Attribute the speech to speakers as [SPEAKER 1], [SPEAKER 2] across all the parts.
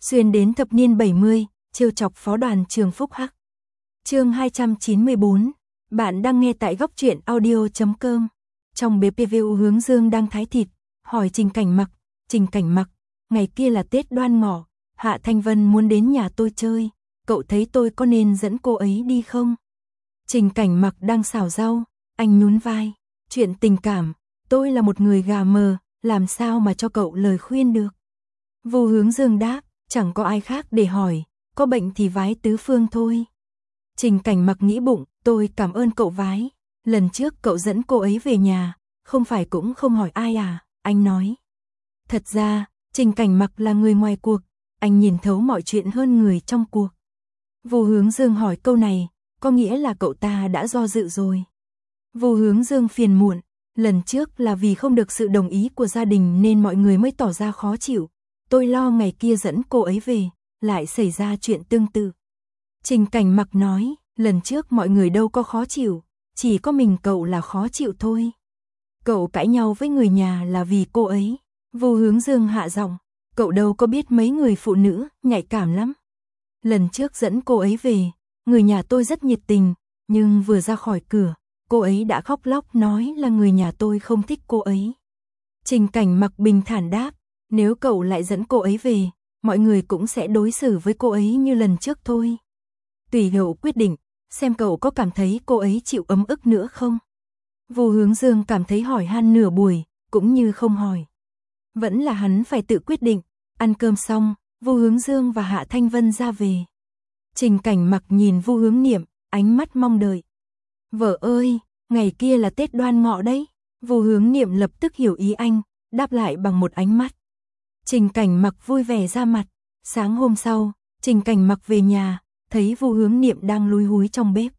[SPEAKER 1] xuyên đến thập niên 70, trêu chọc phó đoàn trường Phúc Hắc. Chương 294, bạn đang nghe tại góc truyện audio.com. Trong bếp PVU Hướng Dương đang thái thịt, hỏi Trình Cảnh Mặc, ngày kia là Tết Đoan Ngọ, Hạ Thanh Vân muốn đến nhà tôi chơi, cậu thấy tôi có nên dẫn cô ấy đi không? Trình Cảnh Mặc đang xào rau, anh nhún vai, chuyện tình cảm, tôi là một người gà mờ, làm sao mà cho cậu lời khuyên được. Vu Hướng Dương đáp, chẳng có ai khác để hỏi, có bệnh thì vái tứ phương thôi. Trình Cảnh Mặc nghĩ bụng, tôi cảm ơn cậu vái, lần trước cậu dẫn cô ấy về nhà, không phải cũng không hỏi ai à, anh nói. Thật ra, Trình Cảnh Mặc là người ngoài cuộc, anh nhìn thấu mọi chuyện hơn người trong cuộc. Vu Hướng Dương hỏi câu này, có nghĩa là cậu ta đã do dự rồi. Vu Hướng Dương phiền muộn, lần trước là vì không được sự đồng ý của gia đình nên mọi người mới tỏ ra khó chịu. Tôi lo ngày kia dẫn cô ấy về, lại xảy ra chuyện tương tự. Trình Cảnh Mặc nói, lần trước mọi người đâu có khó chịu, chỉ có mình cậu là khó chịu thôi. Cậu cãi nhau với người nhà là vì cô ấy. Vu Hướng Dương hạ giọng, cậu đâu có biết mấy người phụ nữ nhạy cảm lắm. Lần trước dẫn cô ấy về, người nhà tôi rất nhiệt tình, nhưng vừa ra khỏi cửa, cô ấy đã khóc lóc nói là người nhà tôi không thích cô ấy. Trình Cảnh Mặc bình thản đáp, nếu cậu lại dẫn cô ấy về, mọi người cũng sẽ đối xử với cô ấy như lần trước thôi. Tùy cậu quyết định, xem cậu có cảm thấy cô ấy chịu ấm ức nữa không. Vu Hướng Dương cảm thấy hỏi han nửa buổi, cũng như không hỏi. Vẫn là hắn phải tự quyết định. Ăn cơm xong, Vu Hướng Dương và Hạ Thanh Vân ra về. Trình Cảnh Mặc nhìn Vu Hướng Niệm, ánh mắt mong đợi. Vợ ơi, ngày kia là Tết Đoan Ngọ đấy. Vu Hướng Niệm lập tức hiểu ý anh, đáp lại bằng một ánh mắt. Trình Cảnh Mặc vui vẻ ra mặt. Sáng hôm sau, Trình Cảnh Mặc về nhà, thấy Vu Hướng Niệm đang lúi húi trong bếp.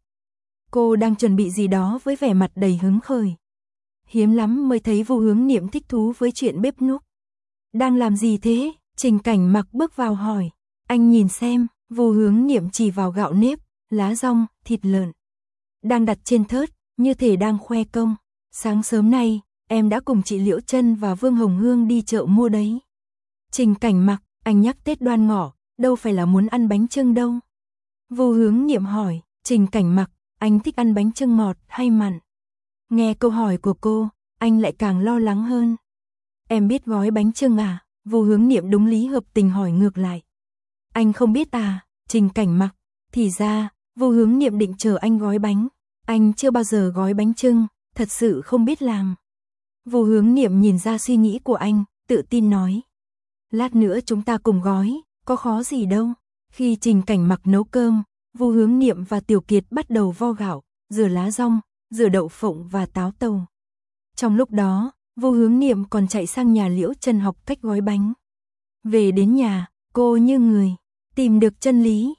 [SPEAKER 1] Cô đang chuẩn bị gì đó với vẻ mặt đầy hứng khởi. Hiếm lắm mới thấy Vu Hướng Niệm thích thú với chuyện bếp núc. Đang làm gì thế? Trình Cảnh Mặc bước vào hỏi. Anh nhìn xem, Vu Hướng Niệm chỉ vào gạo nếp, lá dong, thịt lợn. Đang đặt trên thớt, như thể đang khoe công. Sáng sớm nay, em đã cùng chị Liễu Trân và Vương Hồng Hương đi chợ mua đấy. Trình Cảnh Mặc, anh nhắc Tết Đoan Ngọ, đâu phải là muốn ăn bánh chưng đâu. Vu Hướng Niệm hỏi, Trình Cảnh Mặc, anh thích ăn bánh chưng ngọt hay mặn? Nghe câu hỏi của cô, anh lại càng lo lắng hơn. Em biết gói bánh chưng à? Vu Hướng Niệm đúng lý hợp tình hỏi ngược lại. Anh không biết à? Trình Cảnh Mặc, thì ra, Vu Hướng Niệm định chờ anh gói bánh. Anh chưa bao giờ gói bánh chưng, thật sự không biết làm. Vu Hướng Niệm nhìn ra suy nghĩ của anh, tự tin nói. Lát nữa chúng ta cùng gói, có khó gì đâu. Khi Trình Cảnh Mặc nấu cơm, Vu Hướng Niệm và Tiểu Kiệt bắt đầu vo gạo, rửa lá dong, rửa đậu phộng và táo tàu. Trong lúc đó, Vu Hướng Niệm còn chạy sang nhà Liễu Trân học cách gói bánh. Về đến nhà, cô như người tìm được chân lý,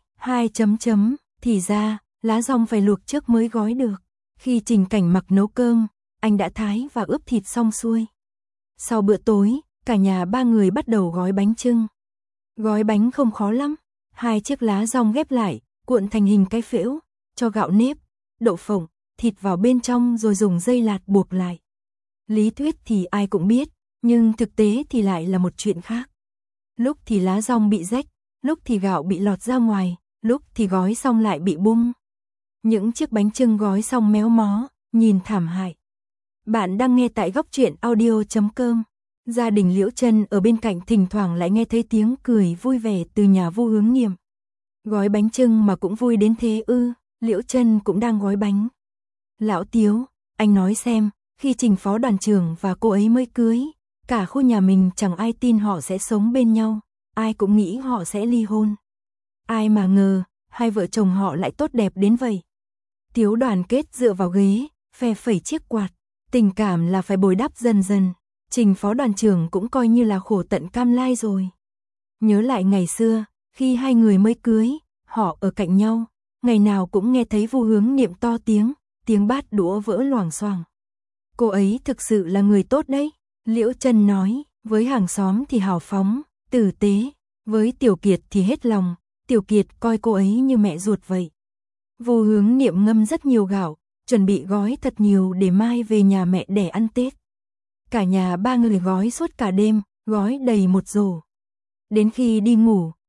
[SPEAKER 1] thì ra, lá dong phải luộc trước mới gói được. Khi Trình Cảnh Mặc nấu cơm, anh đã thái và ướp thịt xong xuôi. Sau bữa tối, cả nhà ba người bắt đầu gói bánh chưng. Gói bánh không khó lắm, 2 chiếc lá dong ghép lại, cuộn thành hình cái phễu, cho gạo nếp, đậu phộng, thịt vào bên trong rồi dùng dây lạt buộc lại. Lý thuyết thì ai cũng biết, nhưng thực tế thì lại là một chuyện khác. Lúc thì lá dong bị rách, lúc thì gạo bị lọt ra ngoài, lúc thì gói xong lại bị bung. Những chiếc bánh chưng gói xong méo mó, nhìn thảm hại. Bạn đang nghe tại góc truyện audio.com. Gia đình Liễu Trân ở bên cạnh thỉnh thoảng lại nghe thấy tiếng cười vui vẻ từ nhà Vu Hướng Niệm. Gói bánh chưng mà cũng vui đến thế ư? Liễu Trân cũng đang gói bánh. Lão Tiếu, anh nói xem, khi Trình phó đoàn trưởng và cô ấy mới cưới, cả khu nhà mình chẳng ai tin họ sẽ sống bên nhau, ai cũng nghĩ họ sẽ ly hôn. Ai mà ngờ, hai vợ chồng họ lại tốt đẹp đến vậy. Tiếu đoàn kết dựa vào ghế, phe phẩy chiếc quạt, tình cảm là phải bồi đắp dần dần. Trình phó đoàn trưởng cũng coi như là khổ tận cam lai rồi. Nhớ lại ngày xưa, khi hai người mới cưới, họ ở cạnh nhau, ngày nào cũng nghe thấy Vu Hướng Niệm to tiếng bát đũa vỡ loảng xoảng. Cô ấy thực sự là người tốt đấy, Liễu Trân nói, với hàng xóm thì hào phóng, tử tế, với Tiểu Kiệt thì hết lòng, Tiểu Kiệt coi cô ấy như mẹ ruột vậy. Vu Hướng Niệm ngâm rất nhiều gạo, chuẩn bị gói thật nhiều để mai về nhà mẹ để ăn Tết. Cả nhà ba người gói suốt cả đêm, gói đầy một rổ. Đến khi đi ngủ,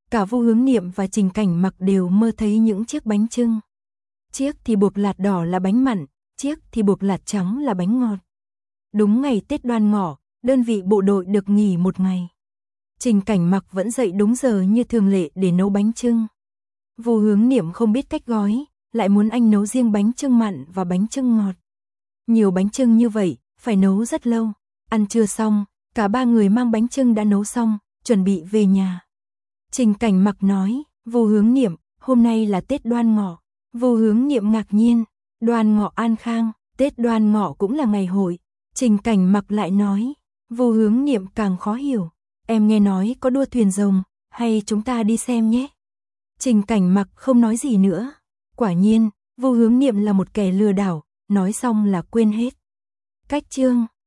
[SPEAKER 1] cả Vu Hướng Niệm và Trình Cảnh Mặc đều mơ thấy những chiếc bánh chưng. Chiếc thì buộc lạt đỏ là bánh mặn, chiếc thì buộc lạt trắng là bánh ngọt. Đúng ngày Tết Đoan Ngọ, đơn vị bộ đội được nghỉ một ngày. Trình Cảnh Mặc vẫn dậy đúng giờ như thường lệ để nấu bánh chưng. Vu Hướng Niệm không biết cách gói, lại muốn anh nấu riêng bánh chưng mặn và bánh chưng ngọt. Nhiều bánh chưng như vậy, phải nấu rất lâu. Ăn trưa xong, cả ba người mang bánh chưng đã nấu xong, chuẩn bị về nhà. Trình Cảnh Mặc nói, Vu Hướng Niệm, hôm nay là Tết Đoan Ngọ. Vu Hướng Niệm ngạc nhiên, Đoan Ngọ an khang, Tết Đoan Ngọ cũng là ngày hội. Trình Cảnh Mặc lại nói, Vu Hướng Niệm càng khó hiểu, em nghe nói có đua thuyền rồng, hay chúng ta đi xem nhé. Trình Cảnh Mặc không nói gì nữa. Quả nhiên, Vu Hướng Niệm là một kẻ lừa đảo, nói xong là quên hết. Cách chương